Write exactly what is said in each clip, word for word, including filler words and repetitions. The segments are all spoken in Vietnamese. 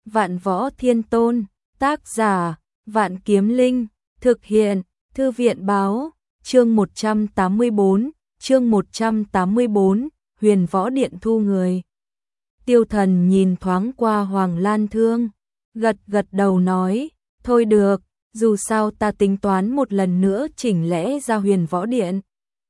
Vạn Võ Thiên Tôn, tác giả, Vạn Kiếm Linh, thực hiện, Thư viện báo, chương một trăm tám mươi tư, chương một trăm tám mươi tư, Huyền Võ Điện thu người. Tiêu Thần nhìn thoáng qua Hoàng Lan Thương, gật gật đầu nói, thôi được, dù sao ta tính toán một lần nữa chỉnh lẽ ra Huyền Võ Điện.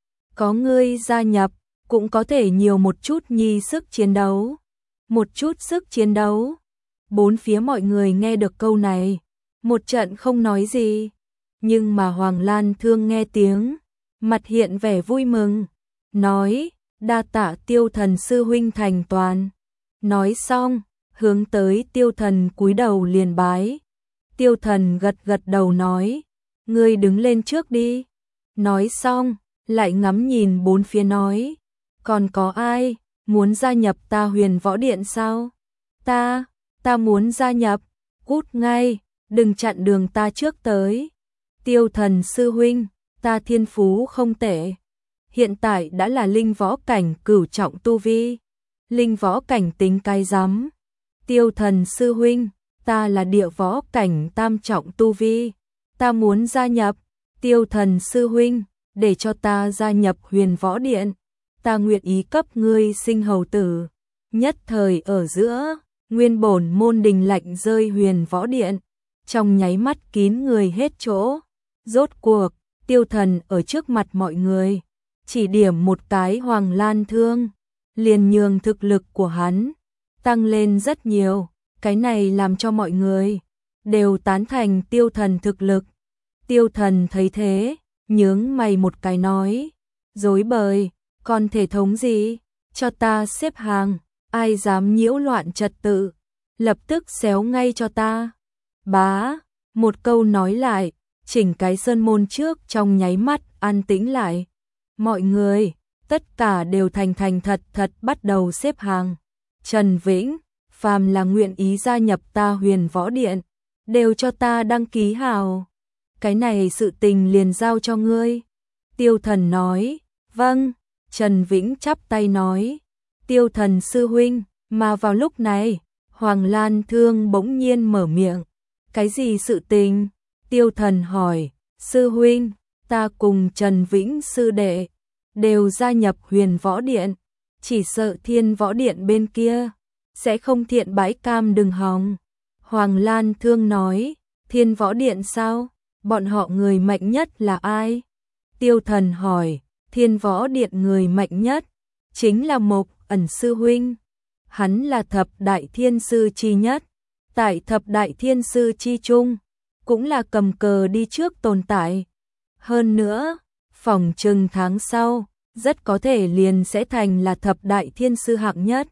Có ngươi gia nhập, cũng có thể nhiều một chút nhi sức chiến đấu. Một chút sức chiến đấu. Bốn phía mọi người nghe được câu này, một trận không nói gì. Nhưng mà Hoàng Lan Thương nghe tiếng, mặt hiện vẻ vui mừng, nói, đa tạ Tiêu Thần sư huynh thành toàn. Nói xong, hướng tới Tiêu Thần cúi đầu liền bái. Tiêu Thần gật gật đầu nói, ngươi đứng lên trước đi. Nói xong, lại ngắm nhìn bốn phía nói, còn có ai muốn gia nhập ta Huyền Võ Điện sao? Ta, ta muốn gia nhập, cút ngay, đừng chặn đường ta trước tới. Tiêu Thần sư huynh, ta thiên phú không tệ, hiện tại đã là linh võ cảnh cửu trọng tu vi. Linh võ cảnh tính cái rắm. Tiêu Thần sư huynh, ta là địa võ cảnh tam trọng tu vi, ta muốn gia nhập. Tiêu Thần sư huynh, để cho ta gia nhập Huyền Võ Điện, ta nguyện ý cấp ngươi sinh hầu tử. Nhất thời ở giữa, nguyên bổn môn đình lạnh rơi Huyền Võ Điện, trong nháy mắt kín người hết chỗ. Rốt cuộc, Tiêu Thần ở trước mặt mọi người, chỉ điểm một cái Hoàng Lan Thương, liền nhường thực lực của hắn tăng lên rất nhiều. Cái này làm cho mọi người đều tán thành Tiêu Thần thực lực. Tiêu Thần thấy thế, nhướng mày một cái nói, dối bời, còn thể thống gì, cho ta xếp hàng, ai dám nhiễu loạn trật tự, lập tức xéo ngay cho ta. Bá, một câu nói lại, chỉnh cái sơn môn trước trong nháy mắt an tĩnh lại. Mọi người, tất cả đều thành thành thật thật bắt đầu xếp hàng. Trần Vĩnh, phàm là nguyện ý gia nhập ta Huyền Võ Điện, đều cho ta đăng ký hào. Cái này sự tình liền giao cho ngươi. Tiêu Thần nói, vâng. Trần Vĩnh chắp tay nói, Tiêu Thần sư huynh. Mà vào lúc này, Hoàng Lan Thương bỗng nhiên mở miệng, cái gì sự tình? Tiêu Thần hỏi, sư huynh, ta cùng Trần Vĩnh sư đệ đều gia nhập Huyền Võ Điện, chỉ sợ Thiên Võ Điện bên kia sẽ không thiện bãi cam đừng hòng. Hoàng Lan Thương nói, Thiên Võ Điện sao? Bọn họ người mạnh nhất là ai? Tiêu Thần hỏi, Thiên Võ Điện người mạnh nhất chính là Mộc Ẩn sư huynh. Hắn là thập đại thiên sư chi nhất, tại thập đại thiên sư chi chung, cũng là cầm cờ đi trước tồn tại. Hơn nữa, phỏng chừng tháng sau, rất có thể liền sẽ thành là thập đại thiên sư hạng nhất.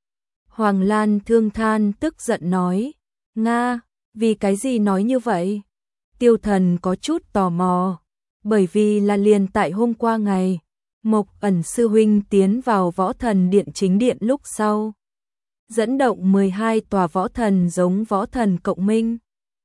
Hoàng Lan Thương than tức giận nói, Nga, vì cái gì nói như vậy? Tiêu Thần có chút tò mò, bởi vì là liền tại hôm qua ngày, Mộc Ẩn sư huynh tiến vào Võ Thần Điện chính điện lúc sau, dẫn động mười hai tòa võ thần giống võ thần cộng minh,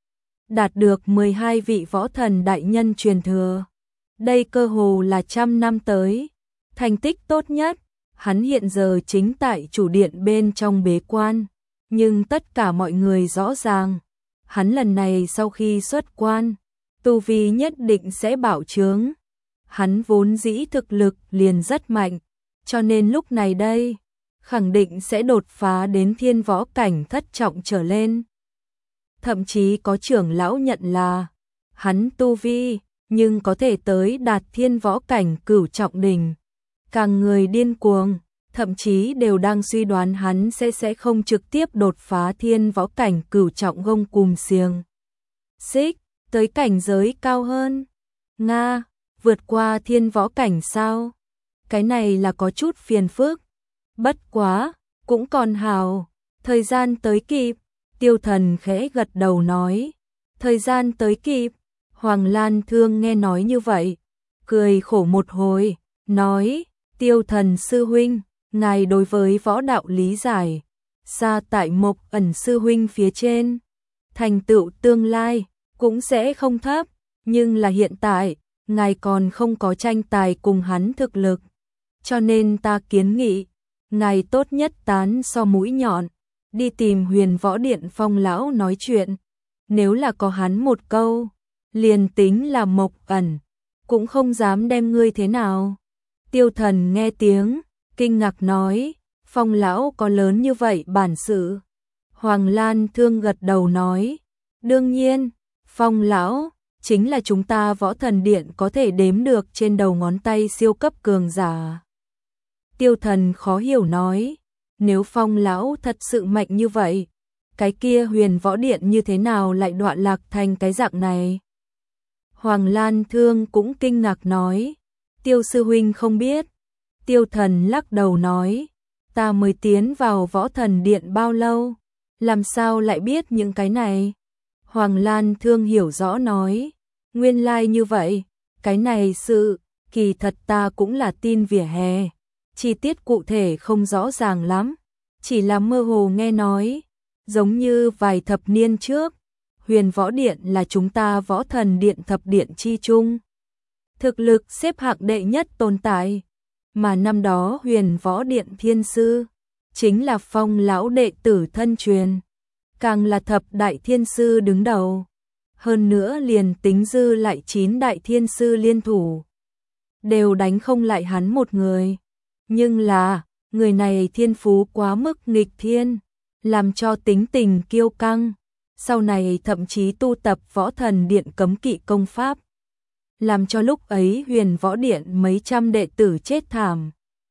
đạt được mười hai vị võ thần đại nhân truyền thừa. Đây cơ hồ là trăm năm tới thành tích tốt nhất. Hắn hiện giờ chính tại chủ điện bên trong bế quan, nhưng tất cả mọi người rõ ràng, hắn lần này sau khi xuất quan, tu vi nhất định sẽ bạo trướng. Hắn vốn dĩ thực lực liền rất mạnh, cho nên lúc này đây, khẳng định sẽ đột phá đến thiên võ cảnh thất trọng trở lên. Thậm chí có trưởng lão nhận là, hắn tu vi, nhưng có thể tới đạt thiên võ cảnh cửu trọng đỉnh. Càng người điên cuồng, thậm chí đều đang suy đoán hắn sẽ sẽ không trực tiếp đột phá thiên võ cảnh cửu trọng gông cùm xiềng xích, tới cảnh giới cao hơn. Nga, vượt qua thiên võ cảnh sao? Cái này là có chút phiền phức. Bất quá, cũng còn hào, thời gian tới kịp. Tiêu Thần khẽ gật đầu nói, thời gian tới kịp. Hoàng Lan Thương nghe nói như vậy, cười khổ một hồi, nói, Tiêu Thần sư huynh, ngài đối với võ đạo lý giải, xa tại Mộc Ẩn sư huynh phía trên, thành tựu tương lai cũng sẽ không thấp, nhưng là hiện tại, ngài còn không có tranh tài cùng hắn thực lực, cho nên ta kiến nghị, ngài tốt nhất tán so mũi nhọn, đi tìm Huyền Võ Điện Phong lão nói chuyện. Nếu là có hắn một câu, liền tính là Mộc Ẩn, cũng không dám đem ngươi thế nào. Tiêu Thần nghe tiếng, kinh ngạc nói, Phong lão có lớn như vậy bản sự. Hoàng Lan Thương gật đầu nói, đương nhiên, Phong lão chính là chúng ta Võ Thần Điện có thể đếm được trên đầu ngón tay siêu cấp cường giả. Tiêu Thần khó hiểu nói, nếu Phong lão thật sự mạnh như vậy, cái kia Huyền Võ Điện như thế nào lại đoạn lạc thành cái dạng này? Hoàng Lan Thương cũng kinh ngạc nói, Tiêu sư huynh không biết. Tiêu Thần lắc đầu nói, ta mới tiến vào Võ Thần Điện bao lâu, làm sao lại biết những cái này? Hoàng Lan Thương hiểu rõ nói, nguyên lai như vậy, cái này sự, kỳ thật ta cũng là tin vỉa hè, chi tiết cụ thể không rõ ràng lắm, chỉ là mơ hồ nghe nói, giống như vài thập niên trước, Huyền Võ Điện là chúng ta Võ Thần Điện thập điện chi chung. Thực lực xếp hạng đệ nhất tồn tại, mà năm đó Huyền Võ Điện thiên sư, chính là Phong lão đệ tử thân truyền, càng là thập đại thiên sư đứng đầu. Hơn nữa liền tính dư lại chín đại thiên sư liên thủ, đều đánh không lại hắn một người. Nhưng là, người này thiên phú quá mức nghịch thiên, làm cho tính tình kiêu căng, sau này thậm chí tu tập Võ Thần Điện cấm kỵ công pháp, làm cho lúc ấy Huyền Võ Điện mấy trăm đệ tử chết thảm.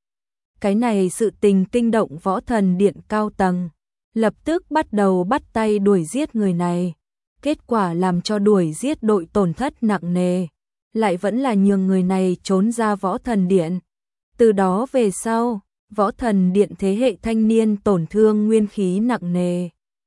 Cái này sự tình kinh động Võ Thần Điện cao tầng, lập tức bắt đầu bắt tay đuổi giết người này. Kết quả làm cho đuổi giết đội tổn thất nặng nề, lại vẫn là nhường người này trốn ra Võ Thần Điện. Từ đó về sau, Võ Thần Điện thế hệ thanh niên tổn thương nguyên khí nặng nề.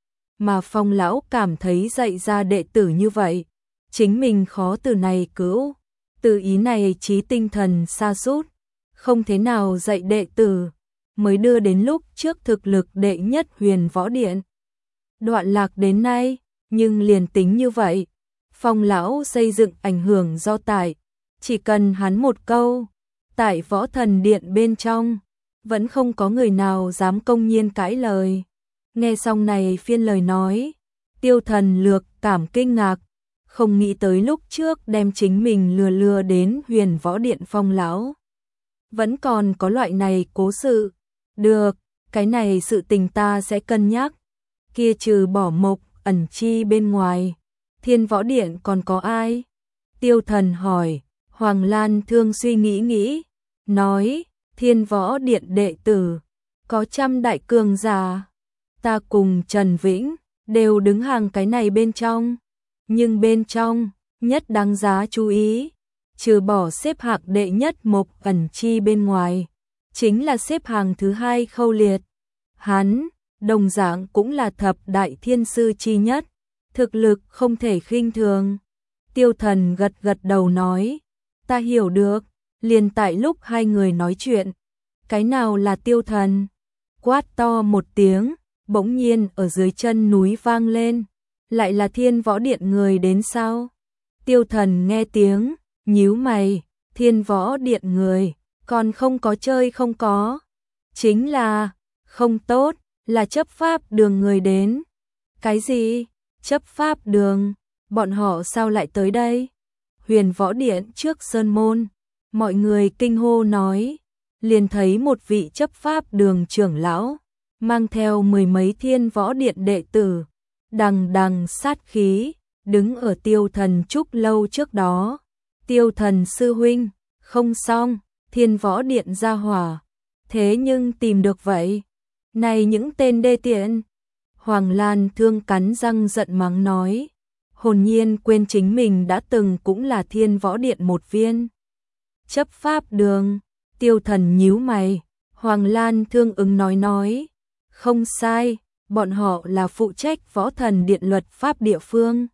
Mà Phong lão cảm thấy dạy ra đệ tử như vậy, chính mình khó từ này cứu, từ ý này trí tinh thần sa sút, không thế nào dạy đệ tử, mới đưa đến lúc trước thực lực đệ nhất Huyền Võ Điện đoạn lạc đến nay. Nhưng liền tính như vậy, Phong lão xây dựng ảnh hưởng do tại, chỉ cần hắn một câu, tại Võ Thần Điện bên trong, vẫn không có người nào dám công nhiên cãi lời. Nghe xong này phiên lời nói, Tiêu Thần lược cảm kinh ngạc, không nghĩ tới lúc trước đem chính mình lừa lừa đến Huyền Võ Điện Phong lão. Vẫn còn có loại này cố sự. Được, cái này sự tình ta sẽ cân nhắc. Kia trừ bỏ Mộc Ẩn chi bên ngoài, Thiên Võ Điện còn có ai? Tiêu Thần hỏi. Hoàng Lan Thương suy nghĩ nghĩ, nói, Thiên Võ Điện đệ tử, có trăm đại cường giả, ta cùng Trần Vĩnh, đều đứng hàng cái này bên trong. Nhưng bên trong, nhất đáng giá chú ý, trừ bỏ xếp hạng đệ nhất Mộc Ẩn chi bên ngoài, chính là xếp hàng thứ hai Khâu Liệt. Hắn, đồng dạng cũng là thập đại thiên sư chi nhất, thực lực không thể khinh thường. Tiêu Thần gật gật đầu nói, ta hiểu được. Liền tại lúc hai người nói chuyện, cái nào là Tiêu Thần? Quát to một tiếng, bỗng nhiên ở dưới chân núi vang lên, lại là Thiên Võ Điện người đến sao? Tiêu Thần nghe tiếng, nhíu mày, Thiên Võ Điện người, còn không có chơi không có. Chính là, không tốt, là chấp pháp đường người đến. Cái gì? Chấp pháp đường? Bọn họ sao lại tới đây? Huyền Võ Điện trước sơn môn, mọi người kinh hô nói, liền thấy một vị chấp pháp đường trưởng lão, mang theo mười mấy Thiên Võ Điện đệ tử, đằng đằng sát khí, đứng ở Tiêu Thần trúc lâu trước đó. Tiêu Thần sư huynh, không xong, Thiên Võ Điện ra hỏa, thế nhưng tìm được vậy. Này những tên đê tiện. Hoàng Lan Thương cắn răng giận mắng nói, hồn nhiên quên chính mình đã từng cũng là Thiên Võ Điện một viên. Chấp pháp đường? Tiêu Thần nhíu mày. Hoàng Lan Thương ứng nói nói, không sai, bọn họ là phụ trách Võ Thần Điện luật pháp địa phương.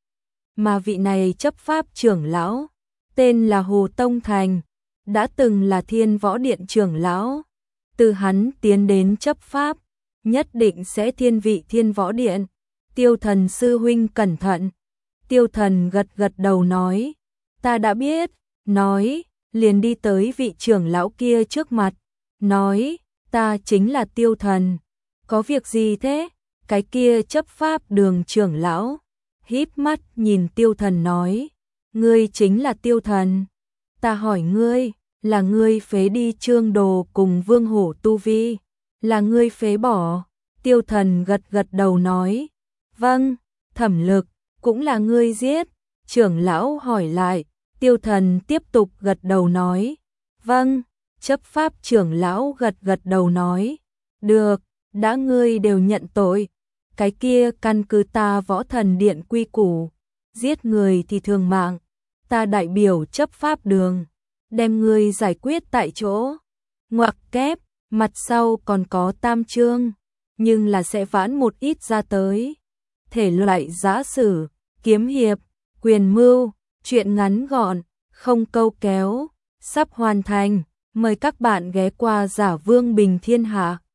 Mà vị này chấp pháp trưởng lão, tên là Hồ Tông Thành, đã từng là Thiên Võ Điện trưởng lão. Từ hắn tiến đến chấp pháp, nhất định sẽ thiên vị Thiên Võ Điện. Tiêu Thần sư huynh cẩn thận. Tiêu Thần gật gật đầu nói, ta đã biết. Nói, liền đi tới vị trưởng lão kia trước mặt, nói, ta chính là Tiêu Thần. Có việc gì thế? Cái kia chấp pháp đường trưởng lão, híp mắt nhìn Tiêu Thần nói, ngươi chính là Tiêu Thần. Ta hỏi ngươi, là ngươi phế đi Trương Đồ cùng Vương Hổ tu vi, là ngươi phế bỏ? Tiêu Thần gật gật đầu nói, vâng. Thẩm Lực, cũng là ngươi giết? Trưởng lão hỏi lại. Tiêu Thần tiếp tục gật đầu nói, vâng. Chấp pháp trưởng lão gật gật đầu nói, được, đã ngươi đều nhận tội, cái kia căn cứ ta Võ Thần Điện quy củ, giết người thì thường mạng, ta đại biểu chấp pháp đường, đem ngươi giải quyết tại chỗ. Ngoặc kép, mặt sau còn có tam chương, nhưng là sẽ vãn một ít ra tới. Thể loại giã sử, kiếm hiệp, quyền mưu, truyện ngắn gọn, không câu kéo, sắp hoàn thành. Mời các bạn ghé qua Giả Vương Bình Thiên Hạ.